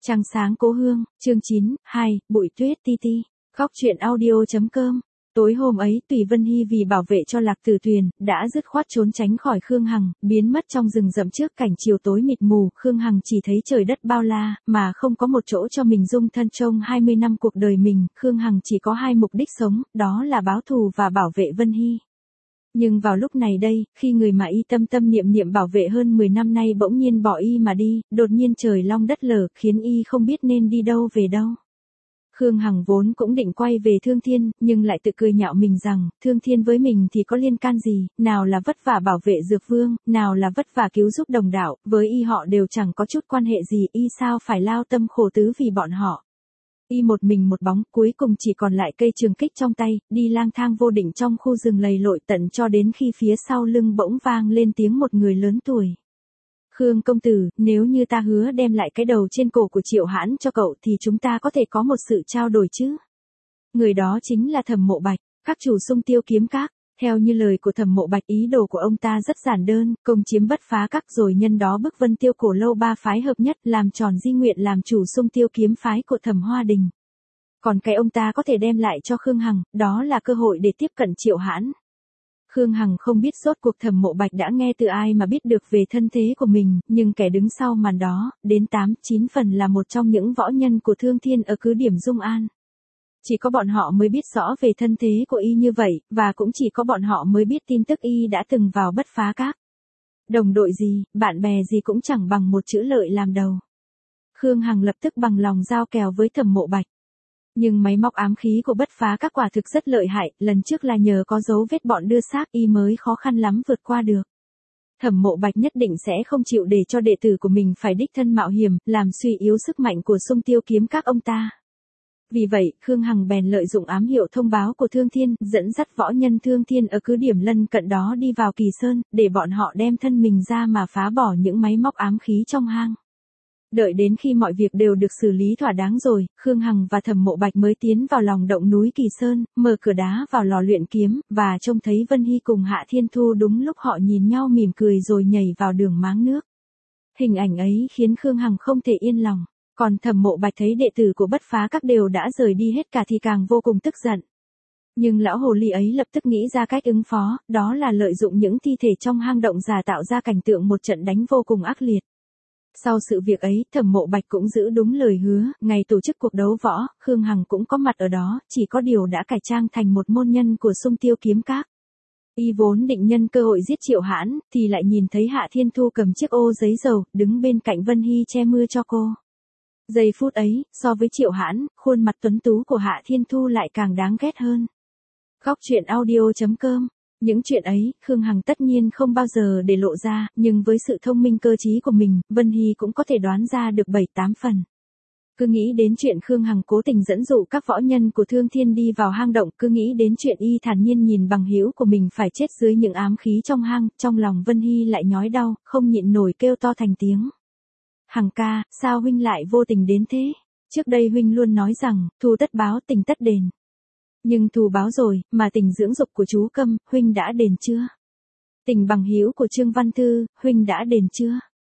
Trăng sáng cố hương, chương 9, 2, bụi tuyết ti ti. Góc truyện audio.com. Tối hôm ấy Tùy Vân Hy vì bảo vệ cho Lạc Tử Tuyền, đã dứt khoát trốn tránh khỏi Khương Hằng, biến mất trong rừng rậm trước cảnh chiều tối mịt mù. Khương Hằng chỉ thấy trời đất bao la, mà không có một chỗ cho mình dung thân. Trong 20 năm cuộc đời mình, Khương Hằng chỉ có hai mục đích sống, đó là báo thù và bảo vệ Vân Hy. Nhưng vào lúc này đây, khi người mà y tâm tâm niệm niệm bảo vệ hơn 10 năm nay bỗng nhiên bỏ y mà đi, đột nhiên trời long đất lở, khiến y không biết nên đi đâu về đâu. Khương Hằng vốn cũng định quay về Thương Thiên, nhưng lại tự cười nhạo mình rằng, Thương Thiên với mình thì có liên can gì, nào là vất vả bảo vệ Dược Vương, nào là vất vả cứu giúp đồng đạo, với y họ đều chẳng có chút quan hệ gì, y sao phải lao tâm khổ tứ vì bọn họ. Y một mình một bóng, cuối cùng chỉ còn lại cây trường kích trong tay, đi lang thang vô định trong khu rừng lầy lội tận cho đến khi phía sau lưng bỗng vang lên tiếng một người lớn tuổi. Khương công tử, nếu như ta hứa đem lại cái đầu trên cổ của Triệu Hãn cho cậu thì chúng ta có thể có một sự trao đổi chứ? Người đó chính là Thẩm Mộ Bạch, các chủ Sung Tiêu Kiếm Các. Theo như lời của Thẩm Mộ Bạch, ý đồ của ông ta rất giản đơn, công chiếm Bất Phá Các rồi nhân đó bức Vân Tiêu Cổ Lâu ba phái hợp nhất, làm tròn di nguyện làm chủ Sung Tiêu Kiếm phái của Thẩm Hoa Đình. Còn cái ông ta có thể đem lại cho Khương Hằng, đó là cơ hội để tiếp cận Triệu Hãn. Khương Hằng không biết rốt cuộc Thẩm Mộ Bạch đã nghe từ ai mà biết được về thân thế của mình, nhưng kẻ đứng sau màn đó, đến 8-9 phần là một trong những võ nhân của Thương Thiên ở cứ điểm Dung An. Chỉ có bọn họ mới biết rõ về thân thế của y như vậy, và cũng chỉ có bọn họ mới biết tin tức y đã từng vào Bất Phá Các. Đồng đội gì, bạn bè gì cũng chẳng bằng một chữ lợi làm đầu. Khương Hằng lập tức bằng lòng giao kèo với Thẩm Mộ Bạch. Nhưng máy móc ám khí của Bất Phá Các quả thực rất lợi hại, lần trước là nhờ có dấu vết bọn đưa xác y mới khó khăn lắm vượt qua được. Thẩm Mộ Bạch nhất định sẽ không chịu để cho đệ tử của mình phải đích thân mạo hiểm, làm suy yếu sức mạnh của Sung Tiêu Kiếm Các ông ta. Vì vậy, Khương Hằng bèn lợi dụng ám hiệu thông báo của Thương Thiên, dẫn dắt võ nhân Thương Thiên ở cứ điểm lân cận đó đi vào Kỳ Sơn, để bọn họ đem thân mình ra mà phá bỏ những máy móc ám khí trong hang. Đợi đến khi mọi việc đều được xử lý thỏa đáng rồi, Khương Hằng và Thẩm Mộ Bạch mới tiến vào lòng động núi Kỳ Sơn, mở cửa đá vào lò luyện kiếm, và trông thấy Vân Hy cùng Hạ Thiên Thu đúng lúc họ nhìn nhau mỉm cười rồi nhảy vào đường máng nước. Hình ảnh ấy khiến Khương Hằng không thể yên lòng, còn Thẩm Mộ Bạch thấy đệ tử của Bất Phá Các đều đã rời đi hết cả thì càng vô cùng tức giận. Nhưng lão hồ ly ấy lập tức nghĩ ra cách ứng phó, đó là lợi dụng những thi thể trong hang động giả tạo ra cảnh tượng một trận đánh vô cùng ác liệt. Sau sự việc ấy, Thẩm Mộ Bạch cũng giữ đúng lời hứa, ngày tổ chức cuộc đấu võ, Khương Hằng cũng có mặt ở đó, chỉ có điều đã cải trang thành một môn nhân của Sung Tiêu Kiếm Các. Y vốn định nhân cơ hội giết Triệu Hãn, thì lại nhìn thấy Hạ Thiên Thu cầm chiếc ô giấy dầu, đứng bên cạnh Vân Hy che mưa cho cô. Giây phút ấy, so với Triệu Hãn, khuôn mặt tuấn tú của Hạ Thiên Thu lại càng đáng ghét hơn. Góc truyện audio.com. Những chuyện ấy, Khương Hằng tất nhiên không bao giờ để lộ ra, nhưng với sự thông minh cơ trí của mình, Vân Hy cũng có thể đoán ra được 7-8 phần. Cứ nghĩ đến chuyện Khương Hằng cố tình dẫn dụ các võ nhân của Thương Thiên đi vào hang động, cứ nghĩ đến chuyện y thản nhiên nhìn bằng hữu của mình phải chết dưới những ám khí trong hang, trong lòng Vân Hy lại nhói đau, không nhịn nổi kêu to thành tiếng. Hằng ca, sao huynh lại vô tình đến thế? Trước đây huynh luôn nói rằng, thù tất báo tình tất đền. Nhưng thù báo rồi, mà tình dưỡng dục của chú Câm, huynh đã đền chưa? Tình bằng hữu của Trương Văn Thư, huynh đã đền chưa?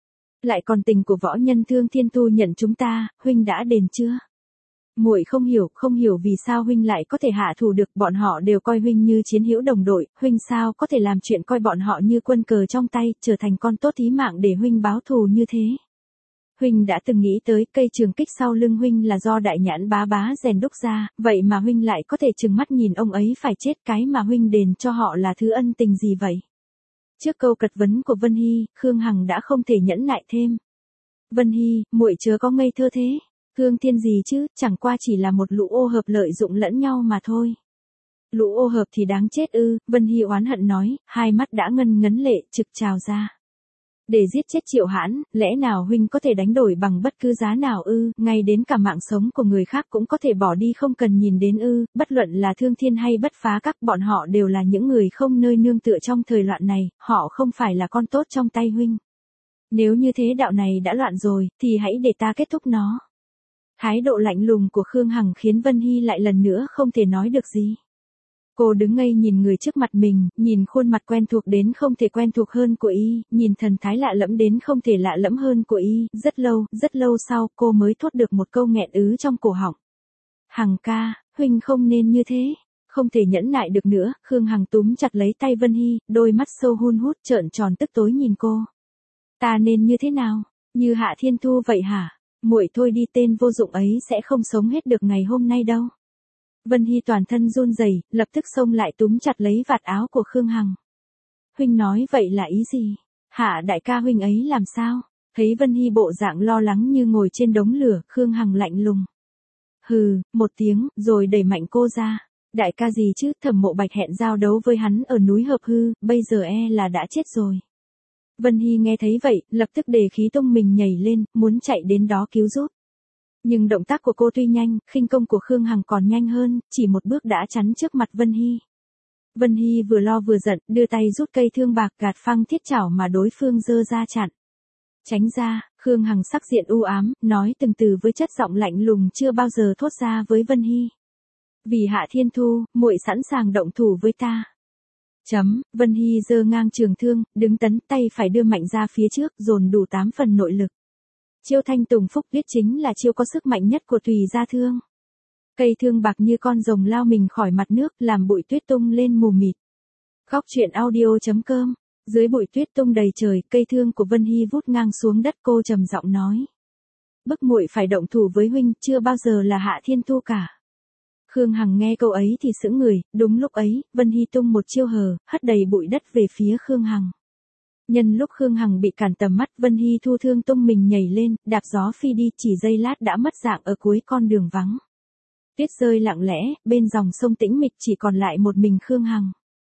Lại còn tình của võ nhân Thương Thiên thu nhận chúng ta, huynh đã đền chưa? Muội không hiểu vì sao huynh lại có thể hạ thủ được, bọn họ đều coi huynh như chiến hữu đồng đội, huynh sao có thể làm chuyện coi bọn họ như quân cờ trong tay, trở thành con tốt thí mạng để huynh báo thù như thế? Huynh đã từng nghĩ tới cây trường kích sau lưng huynh là do Đại Nhãn bá bá rèn đúc ra, vậy mà huynh lại có thể trừng mắt nhìn ông ấy phải chết, cái mà huynh đền cho họ là thứ ân tình gì vậy? Trước câu cật vấn của Vân Hy, Khương Hằng đã không thể nhẫn nại thêm. Vân Hy, muội chớ có ngây thơ thế. Thương Thiên gì chứ, chẳng qua chỉ là một lũ ô hợp lợi dụng lẫn nhau mà thôi. Lũ ô hợp thì đáng chết ư? Vân Hy oán hận nói, hai mắt đã ngân ngấn lệ trực trào ra. Để giết chết Triệu Hãn, lẽ nào huynh có thể đánh đổi bằng bất cứ giá nào ư? Ngay đến cả mạng sống của người khác cũng có thể bỏ đi không cần nhìn đến ư? Bất luận là Thương Thiên hay Bất Phá Các, bọn họ đều là những người không nơi nương tựa trong thời loạn này, họ không phải là con tốt trong tay huynh. Nếu như thế đạo này đã loạn rồi, thì hãy để ta kết thúc nó. Thái độ lạnh lùng của Khương Hằng khiến Vân Hy lại lần nữa không thể nói được gì. Cô đứng ngây nhìn người trước mặt mình, nhìn khuôn mặt quen thuộc đến không thể quen thuộc hơn của y, nhìn thần thái lạ lẫm đến không thể lạ lẫm hơn của y, rất lâu sau cô mới thốt được một câu nghẹn ứ trong cổ họng. Hằng ca, huynh không nên như thế. Không thể nhẫn nại được nữa, Khương Hằng túm chặt lấy tay Vân Hy, đôi mắt sâu hun hút trợn tròn tức tối nhìn cô. Ta nên như thế nào? Như Hạ Thiên Thu vậy hả? Muội thôi đi, tên vô dụng ấy sẽ không sống hết được ngày hôm nay đâu. Vân Hy toàn thân run rẩy, lập tức xông lại túm chặt lấy vạt áo của Khương Hằng. Huynh nói vậy là ý gì? Hạ đại ca huynh ấy làm sao? Thấy Vân Hy bộ dạng lo lắng như ngồi trên đống lửa, Khương Hằng lạnh lùng. Hừ, một tiếng, rồi đẩy mạnh cô ra. Đại ca gì chứ, Thẩm Mộ Bạch hẹn giao đấu với hắn ở núi Hợp Hư, bây giờ là đã chết rồi. Vân Hy nghe thấy vậy, lập tức đề khí tung mình nhảy lên, muốn chạy đến đó cứu giúp. Nhưng động tác của cô tuy nhanh, khinh công của Khương Hằng còn nhanh hơn, chỉ một bước đã chắn trước mặt Vân Hy. Vân Hy vừa lo vừa giận, đưa tay rút cây thương bạc gạt phăng thiết chảo mà đối phương giơ ra chặn. Tránh ra, Khương Hằng sắc diện u ám, nói từng từ với chất giọng lạnh lùng chưa bao giờ thốt ra với Vân Hy. Vì Hạ Thiên Thu, muội sẵn sàng động thủ với ta. Vân Hy giơ ngang trường thương, đứng tấn, tay phải đưa mạnh ra phía trước, dồn đủ 8 phần nội lực. Chiêu Thanh Tùng Phúc biết chính là chiêu có sức mạnh nhất của Tùy Gia Thương. Cây thương bạc như con rồng lao mình khỏi mặt nước, làm bụi tuyết tung lên mù mịt. Khóc chuyện audio.com. Dưới bụi tuyết tung đầy trời, cây thương của Vân Hy vút ngang xuống đất, cô trầm giọng nói. Bức muội phải động thủ với huynh, chưa bao giờ là Hạ Thiên Thu cả. Khương Hằng nghe câu ấy thì sững người, đúng lúc ấy, Vân Hy tung một chiêu hờ, hất đầy bụi đất về phía Khương Hằng. Nhân lúc Khương Hằng bị cản tầm mắt, Vân Hy thu thương tung mình nhảy lên, đạp gió phi đi, chỉ giây lát đã mất dạng ở cuối con đường vắng. Tuyết rơi lặng lẽ, bên dòng sông tĩnh mịch chỉ còn lại một mình Khương Hằng.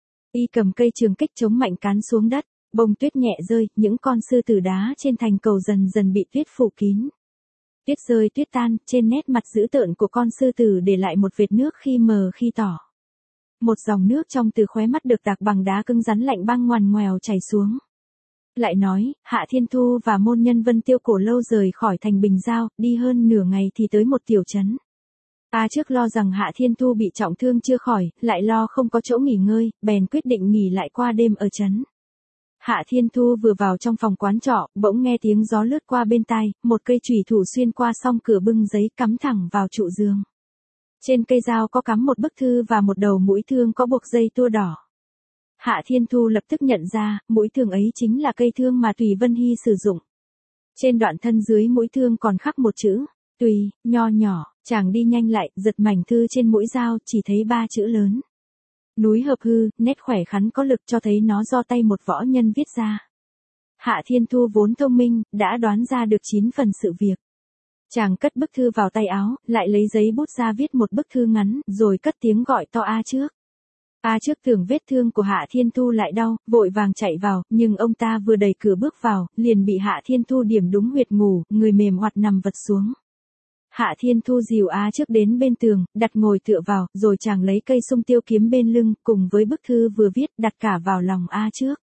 Y cầm cây trường kích chống mạnh cán xuống đất, bông tuyết nhẹ rơi, những con sư tử đá trên thành cầu dần dần bị tuyết phủ kín. Tuyết rơi tuyết tan, trên nét mặt dữ tợn của con sư tử để lại một vệt nước khi mờ khi tỏ. Một dòng nước trong từ khóe mắt được tạc bằng đá cứng rắn lạnh băng ngoằn ngoèo chảy xuống. Lại nói, Hạ Thiên Thu và môn nhân Vân Tiêu Cổ Lâu rời khỏi thành Bình Giao, đi hơn nửa ngày thì tới một tiểu trấn. Trước lo rằng Hạ Thiên Thu bị trọng thương chưa khỏi, lại lo không có chỗ nghỉ ngơi, bèn quyết định nghỉ lại qua đêm ở trấn. Hạ Thiên Thu vừa vào trong phòng quán trọ, bỗng nghe tiếng gió lướt qua bên tai, một cây chùy thủ xuyên qua song cửa bưng giấy cắm thẳng vào trụ giường. Trên cây dao có cắm một bức thư và một đầu mũi thương có buộc dây tua đỏ. Hạ Thiên Thu lập tức nhận ra, mũi thương ấy chính là cây thương mà Tùy Vân Hy sử dụng. Trên đoạn thân dưới mũi thương còn khắc một chữ, Tùy, nho nhỏ, chàng đi nhanh lại, giật mảnh thư trên mũi dao, chỉ thấy 3 chữ lớn. Núi Hợp Hư, nét khỏe khắn có lực cho thấy nó do tay một võ nhân viết ra. Hạ Thiên Thu vốn thông minh, đã đoán ra được 9 phần sự việc. Chàng cất bức thư vào tay áo, lại lấy giấy bút ra viết một bức thư ngắn, rồi cất tiếng gọi to A trước. A trước tưởng vết thương của Hạ Thiên Thu lại đau, vội vàng chạy vào, nhưng ông ta vừa đẩy cửa bước vào, liền bị Hạ Thiên Thu điểm đúng huyệt ngủ, người mềm oặt nằm vật xuống. Hạ Thiên Thu dìu A trước đến bên tường, đặt ngồi tựa vào, rồi chàng lấy cây sung tiêu kiếm bên lưng, cùng với bức thư vừa viết, đặt cả vào lòng A trước.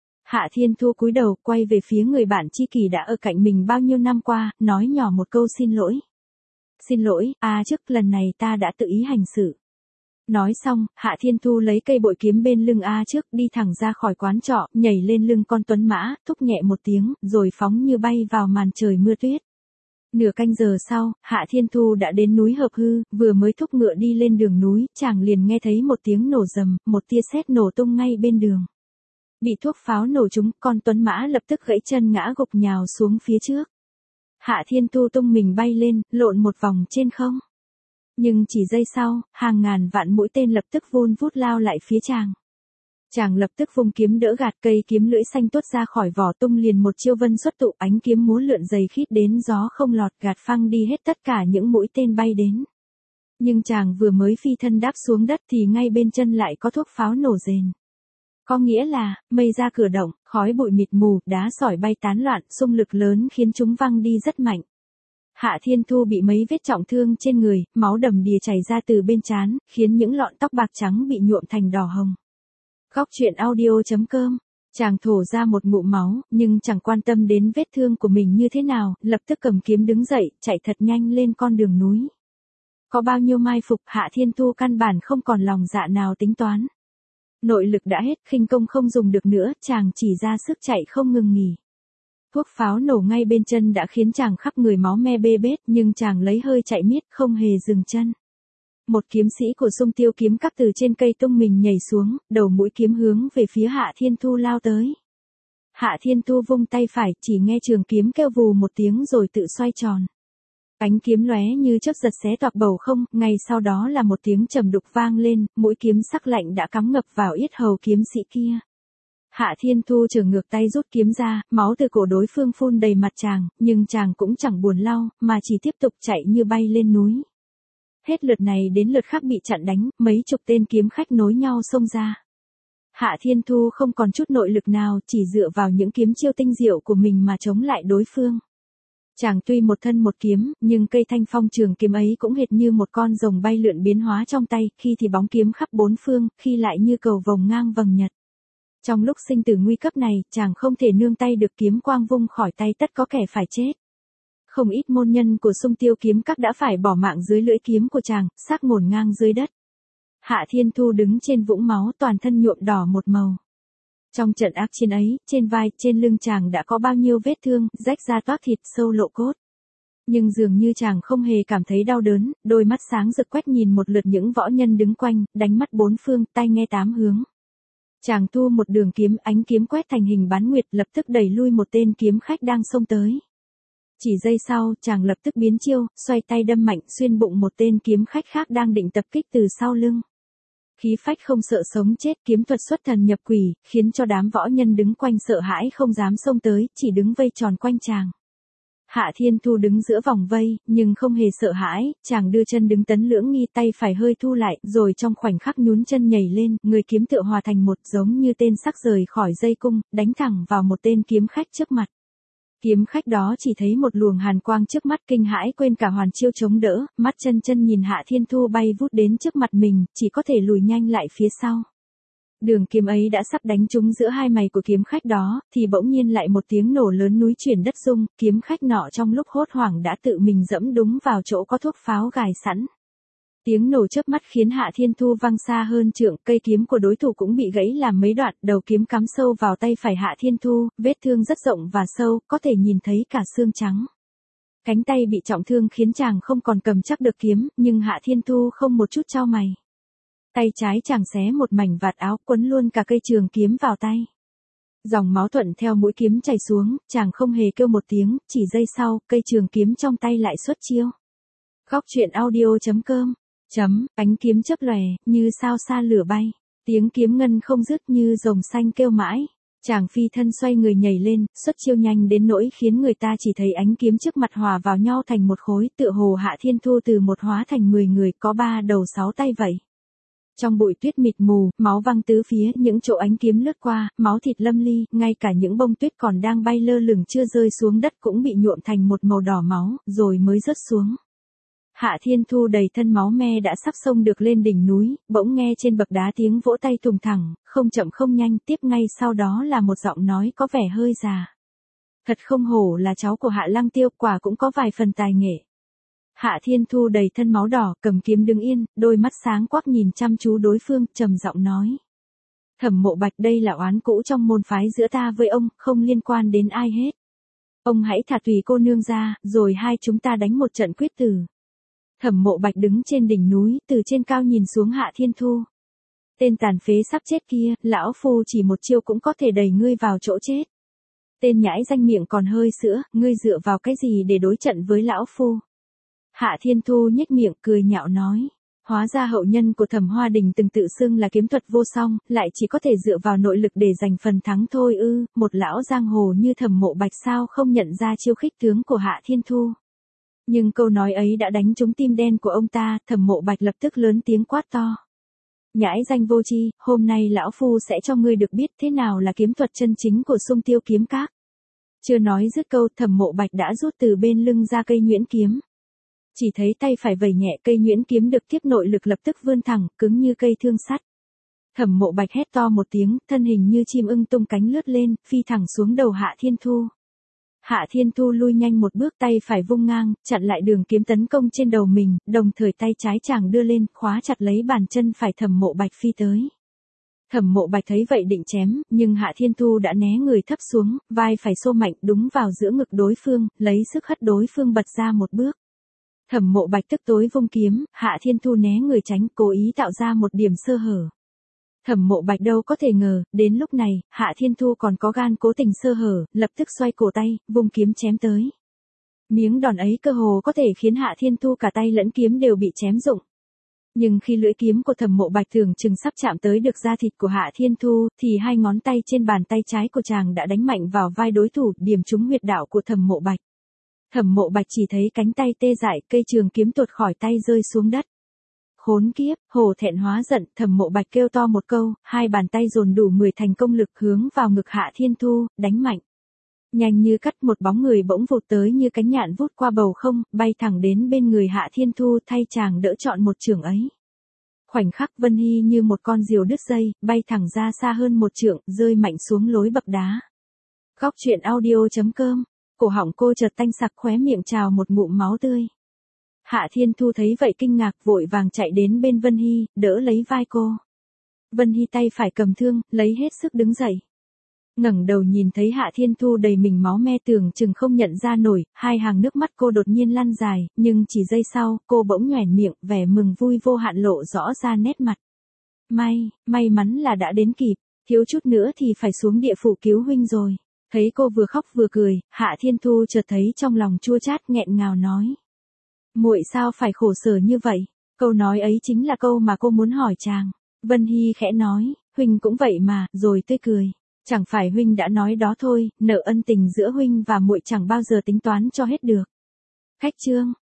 Hạ Thiên Thu cúi đầu, quay về phía người bạn tri kỷ đã ở cạnh mình bao nhiêu năm qua, nói nhỏ một câu xin lỗi. Xin lỗi, A trước, lần này ta đã tự ý hành xử. Nói xong, Hạ Thiên Thu lấy cây bội kiếm bên lưng A trước, đi thẳng ra khỏi quán trọ, nhảy lên lưng con tuấn mã, thúc nhẹ một tiếng, rồi phóng như bay vào màn trời mưa tuyết. Nửa canh giờ sau, Hạ Thiên Thu đã đến núi Hợp Hư, vừa mới thúc ngựa đi lên đường núi, chàng liền nghe thấy một tiếng nổ rầm, một tia sét nổ tung ngay bên đường. Bị thuốc pháo nổ trúng, con tuấn mã lập tức gãy chân ngã gục nhào xuống phía trước. Hạ Thiên Thu tung mình bay lên, lộn một vòng trên không. Nhưng chỉ giây sau, hàng ngàn vạn mũi tên lập tức vun vút lao lại phía chàng. Chàng lập tức vung kiếm đỡ gạt, cây kiếm lưỡi xanh tuốt ra khỏi vỏ, tung liền một chiêu vân xuất tụ, ánh kiếm múa lượn dày khít đến gió không lọt, gạt phăng đi hết tất cả những mũi tên bay đến. Nhưng chàng vừa mới phi thân đáp xuống đất thì ngay bên chân lại có thuốc pháo nổ rền. Có nghĩa là, mây ra cửa động, khói bụi mịt mù, đá sỏi bay tán loạn, xung lực lớn khiến chúng văng đi rất mạnh. Hạ Thiên Thu bị mấy vết trọng thương trên người, máu đầm đìa chảy ra từ bên trán, khiến những lọn tóc bạc trắng bị nhuộm thành đỏ hồng. Khóc chuyện audio.com. Chàng thổ ra một ngụm máu, nhưng chẳng quan tâm đến vết thương của mình như thế nào, lập tức cầm kiếm đứng dậy, chạy thật nhanh lên con đường núi. Có bao nhiêu mai phục, Hạ Thiên Thu căn bản không còn lòng dạ nào tính toán. Nội lực đã hết, khinh công không dùng được nữa, chàng chỉ ra sức chạy không ngừng nghỉ. Thuốc pháo nổ ngay bên chân đã khiến chàng khắp người máu me bê bết, nhưng chàng lấy hơi chạy miết, không hề dừng chân. Một kiếm sĩ của Xung Tiêu kiếm các từ trên cây tung mình nhảy xuống, đầu mũi kiếm hướng về phía Hạ Thiên Thu lao tới. Hạ Thiên Thu vung tay phải, chỉ nghe trường kiếm kêu vù một tiếng rồi tự xoay tròn. Ánh kiếm lóe như chớp giật xé toạc bầu không, ngay sau đó là một tiếng trầm đục vang lên, mũi kiếm sắc lạnh đã cắm ngập vào yết hầu kiếm sĩ kia. Hạ Thiên Thu trở ngược tay rút kiếm ra, máu từ cổ đối phương phun đầy mặt chàng, nhưng chàng cũng chẳng buồn lau, mà chỉ tiếp tục chạy như bay lên núi. Hết lượt này đến lượt khác bị chặn đánh, mấy chục tên kiếm khách nối nhau xông ra. Hạ Thiên Thu không còn chút nội lực nào, chỉ dựa vào những kiếm chiêu tinh diệu của mình mà chống lại đối phương. Chàng tuy một thân một kiếm, nhưng cây thanh phong trường kiếm ấy cũng hệt như một con rồng bay lượn biến hóa trong tay, khi thì bóng kiếm khắp bốn phương, khi lại như cầu vồng ngang vầng nhật. Trong lúc sinh tử nguy cấp này, chàng không thể nương tay được, kiếm quang vung khỏi tay tất có kẻ phải chết. Không ít môn nhân của Xung Tiêu kiếm các đã phải bỏ mạng dưới lưỡi kiếm của chàng, xác ngổn ngang dưới đất. Hạ Thiên Thu đứng trên vũng máu, toàn thân nhuộm đỏ một màu. Trong trận ác chiến ấy, trên vai, trên lưng chàng đã có bao nhiêu vết thương, rách ra toác thịt, sâu lộ cốt. Nhưng dường như chàng không hề cảm thấy đau đớn, đôi mắt sáng rực quét nhìn một lượt những võ nhân đứng quanh, đánh mắt bốn phương, tai nghe tám hướng. Chàng thu một đường kiếm, ánh kiếm quét thành hình bán nguyệt, lập tức đẩy lui một tên kiếm khách đang xông tới. Chỉ giây sau, chàng lập tức biến chiêu, xoay tay đâm mạnh xuyên bụng một tên kiếm khách khác đang định tập kích từ sau lưng. Khí phách không sợ sống chết, kiếm thuật xuất thần nhập quỷ, khiến cho đám võ nhân đứng quanh sợ hãi không dám xông tới, chỉ đứng vây tròn quanh chàng. Hạ Thiên Thu đứng giữa vòng vây, nhưng không hề sợ hãi, chàng đưa chân đứng tấn lưỡng nghi, tay phải hơi thu lại, rồi trong khoảnh khắc nhún chân nhảy lên, người kiếm tựa hòa thành một, giống như tên sắc rời khỏi dây cung, đánh thẳng vào một tên kiếm khách trước mặt. Kiếm khách đó chỉ thấy một luồng hàn quang trước mắt, kinh hãi quên cả hoàn chiêu chống đỡ, mắt chân nhìn Hạ Thiên Thu bay vút đến trước mặt mình, chỉ có thể lùi nhanh lại phía sau. Đường kiếm ấy đã sắp đánh trúng giữa hai mày của kiếm khách đó, thì bỗng nhiên lại một tiếng nổ lớn núi chuyển đất rung, kiếm khách nọ trong lúc hốt hoảng đã tự mình dẫm đúng vào chỗ có thuốc pháo gài sẵn. Tiếng nổ chớp mắt khiến Hạ Thiên Thu văng xa hơn trượng, cây kiếm của đối thủ cũng bị gãy làm mấy đoạn, đầu kiếm cắm sâu vào tay phải Hạ Thiên Thu, vết thương rất rộng và sâu, có thể nhìn thấy cả xương trắng. Cánh tay bị trọng thương khiến chàng không còn cầm chắc được kiếm, nhưng Hạ Thiên Thu không một chút chau mày. Tay trái chàng xé một mảnh vạt áo, quấn luôn cả cây trường kiếm vào tay. Dòng máu thuận theo mũi kiếm chảy xuống, chàng không hề kêu một tiếng, chỉ giây sau, cây trường kiếm trong tay lại xuất chiêu. Góc truyện audio.com ánh kiếm chớp lòe, như sao xa lửa bay. Tiếng kiếm ngân không dứt như rồng xanh kêu mãi. Chàng phi thân xoay người nhảy lên, xuất chiêu nhanh đến nỗi khiến người ta chỉ thấy ánh kiếm trước mặt hòa vào nhau thành một khối, tựa hồ Hạ Thiên Thu từ một hóa thành 10 người, có 3 đầu 6 tay vậy. Trong bụi tuyết mịt mù, máu văng tứ phía, những chỗ ánh kiếm lướt qua, máu thịt lâm ly, ngay cả những bông tuyết còn đang bay lơ lửng chưa rơi xuống đất cũng bị nhuộm thành một màu đỏ máu, rồi mới rớt xuống. Hạ Thiên Thu đầy thân máu me đã sắp xông được lên đỉnh núi, bỗng nghe trên bậc đá tiếng vỗ tay thùng thẳng, không chậm không nhanh, tiếp ngay sau đó là một giọng nói có vẻ hơi già. Thật không hổ là cháu của Hạ Lăng Tiêu, quả cũng có vài phần tài nghệ. Hạ Thiên Thu đầy thân máu đỏ, cầm kiếm đứng yên, đôi mắt sáng quắc nhìn chăm chú đối phương, trầm giọng nói. Thẩm Mộ Bạch, đây là oán cũ trong môn phái giữa ta với ông, không liên quan đến ai hết. Ông hãy thả tùy cô nương ra, rồi hai chúng ta đánh một trận quyết tử. Thẩm Mộ Bạch đứng trên đỉnh núi, từ trên cao nhìn xuống Hạ Thiên Thu. Tên tàn phế sắp chết kia, lão phu chỉ một chiêu cũng có thể đẩy ngươi vào chỗ chết. Tên nhãi danh miệng còn hơi sữa, ngươi dựa vào cái gì để đối trận với lão phu? Hạ Thiên Thu nhếch miệng cười nhạo nói. Hóa ra hậu nhân của Thẩm Hoa Đình từng tự xưng là kiếm thuật vô song, lại chỉ có thể dựa vào nội lực để giành phần thắng thôi ư? Một lão giang hồ như Thẩm Mộ Bạch sao không nhận ra chiêu khích tướng của Hạ Thiên Thu? Nhưng câu nói ấy đã đánh trúng tim đen của ông ta, Thẩm Mộ Bạch lập tức lớn tiếng quát to. Nhãi danh vô tri, hôm nay lão phu sẽ cho ngươi được biết thế nào là kiếm thuật chân chính của Xung Tiêu kiếm các. Chưa nói dứt câu, Thẩm Mộ Bạch đã rút từ bên lưng ra cây nhuyễn kiếm. Chỉ thấy tay phải vẩy nhẹ, cây nhuyễn kiếm được tiếp nội lực lập tức vươn thẳng, cứng như cây thương sắt. Thẩm Mộ Bạch hét to một tiếng, thân hình như chim ưng tung cánh lướt lên, phi thẳng xuống đầu Hạ Thiên Thu. Hạ Thiên Thu lui nhanh một bước, tay phải vung ngang, chặn lại đường kiếm tấn công trên đầu mình, đồng thời tay trái chàng đưa lên, khóa chặt lấy bàn chân phải Thẩm Mộ Bạch phi tới. Thẩm Mộ Bạch thấy vậy định chém, nhưng Hạ Thiên Thu đã né người thấp xuống, vai phải xô mạnh đúng vào giữa ngực đối phương, lấy sức hất đối phương bật ra một bước. Thẩm Mộ Bạch tức tối vung kiếm, Hạ Thiên Thu né người tránh, cố ý tạo ra một điểm sơ hở. Thẩm Mộ Bạch đâu có thể ngờ, đến lúc này, Hạ Thiên Thu còn có gan cố tình sơ hở, lập tức xoay cổ tay, vung kiếm chém tới. Miếng đòn ấy cơ hồ có thể khiến Hạ Thiên Thu cả tay lẫn kiếm đều bị chém rụng. Nhưng khi lưỡi kiếm của Thẩm Mộ Bạch tưởng chừng sắp chạm tới được da thịt của Hạ Thiên Thu, thì hai ngón tay trên bàn tay trái của chàng đã đánh mạnh vào vai đối thủ, điểm trúng huyệt đạo của Thẩm Mộ Bạch. Thẩm Mộ Bạch chỉ thấy cánh tay tê dại, cây trường kiếm tuột khỏi tay rơi xuống đất. Khốn kiếp, hổ thẹn hóa giận, Thẩm Mộ Bạch kêu to một câu, hai bàn tay dồn đủ 10 thành công lực hướng vào ngực Hạ Thiên Thu, đánh mạnh. Nhanh như cắt, một bóng người bỗng vụt tới như cánh nhạn vút qua bầu không, bay thẳng đến bên người Hạ Thiên Thu, thay chàng đỡ trọn một chưởng ấy. Khoảnh khắc Vân Hy như một con diều đứt dây, bay thẳng ra xa hơn một trượng, rơi mạnh xuống lối bậc đá. Góc truyện audio.com, cổ họng cô chợt tanh sặc, khóe miệng trào một ngụm máu tươi. Hạ Thiên Thu thấy vậy kinh ngạc, vội vàng chạy đến bên Vân Hy, đỡ lấy vai cô. Vân Hy tay phải cầm thương, lấy hết sức đứng dậy. Ngẩng đầu nhìn thấy Hạ Thiên Thu đầy mình máu me, tưởng chừng không nhận ra nổi, hai hàng nước mắt cô đột nhiên lăn dài, nhưng chỉ giây sau, cô bỗng nhoẻn miệng, vẻ mừng vui vô hạn lộ rõ ra nét mặt. May mắn là đã đến kịp, thiếu chút nữa thì phải xuống địa phủ cứu huynh rồi. Thấy cô vừa khóc vừa cười, Hạ Thiên Thu chợt thấy trong lòng chua chát, nghẹn ngào nói. Muội sao phải khổ sở như vậy? Câu nói ấy chính là câu mà cô muốn hỏi chàng. Vân Hy khẽ nói, huynh cũng vậy mà, rồi tươi cười. Chẳng phải huynh đã nói đó thôi, nợ ân tình giữa huynh và muội chẳng bao giờ tính toán cho hết được. Khách chương.